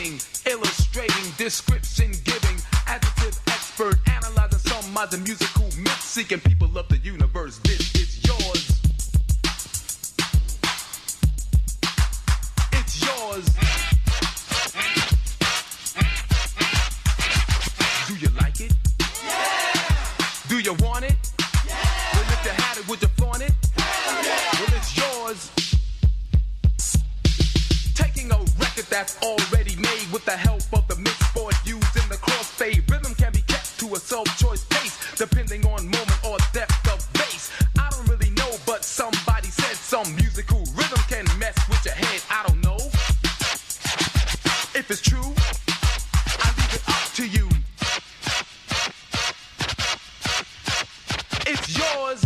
Creating, illustrating, description giving, adjective expert, analyzing some modern musical myth, seeking people of the universe. This is yours. It's yours. Do you like it? Yeah! Do you want it? Yeah! Well, if you had it, would you flaunt it? Hell yeah! Well, it's yours. Taking a record that's already made with the help of the mixboard used in the crossfade. Rhythm can be kept to a self-choice pace, depending on moment or depth of bass. I don't really know, but somebody said some musical rhythm can mess with your head. I don't know if it's true. I leave it up to you. It's yours.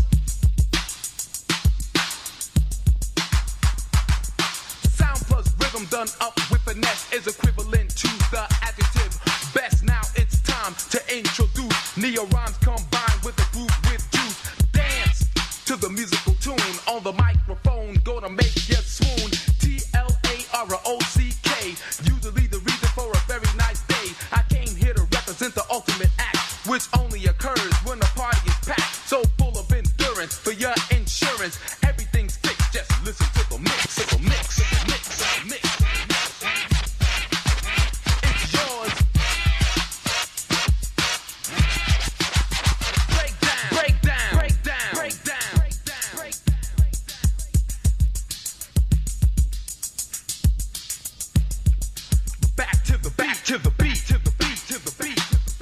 Sound plus rhythm done up with finesse is equivalent to the adjective best. Now it's time to introduce neo-rhymes combined with the groove with juice. Dance to the musical tune on the microphone, gonna make you swoon. TLAROCK, usually the reason for a very nice day. I came here to represent the ultimate act, which only occurs when the party is packed. So full of endurance for your insurance. Everything's fixed, just listen to the mix, to the mix, to the mix, to the mix. It's yours. Break down, break down, break down, break down, break down, break down. Back to the beat, to the beat, to the beat, to the beat.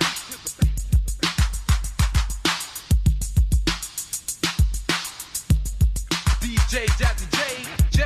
DJ Jazzy J.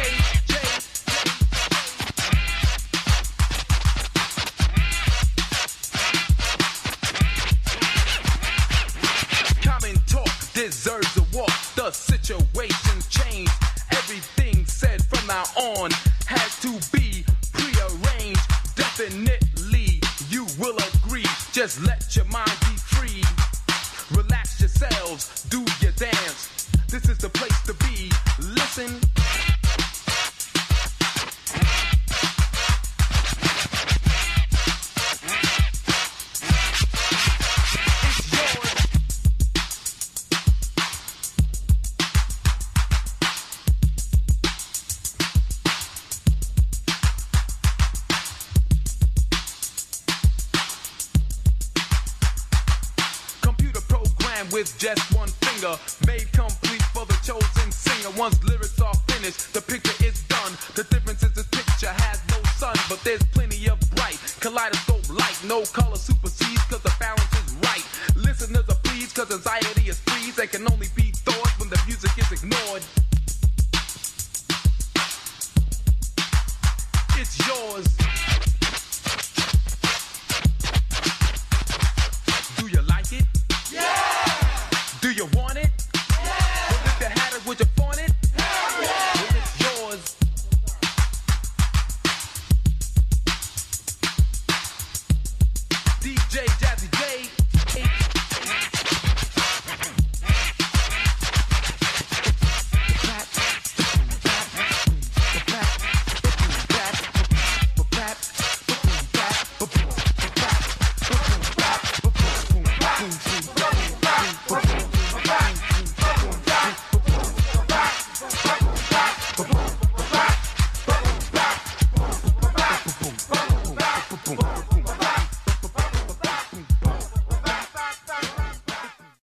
Common talk deserves a walk. The situation's changed. Everything said from now on has to be prearranged. Definitely, you will agree. Just let your mind be free. Relax yourselves, do your dance. This is the place to be. Listen. It's yours. Computer program with just one finger, made complete for the chosen singer. Once lyrics are finished, the picture is done. The difference is this picture has no sun, but there's plenty of bright kaleidoscope light. No color supersedes cause the balance is right. Listeners are pleased cause anxiety is freeze and can only be thought when the music is ignored. It's yours. Do you like it? Yeah! Do you want it? Yeah! Well, if you had it, would you flaunt it? Hell yeah! Well, it's yours. DJ Jazzy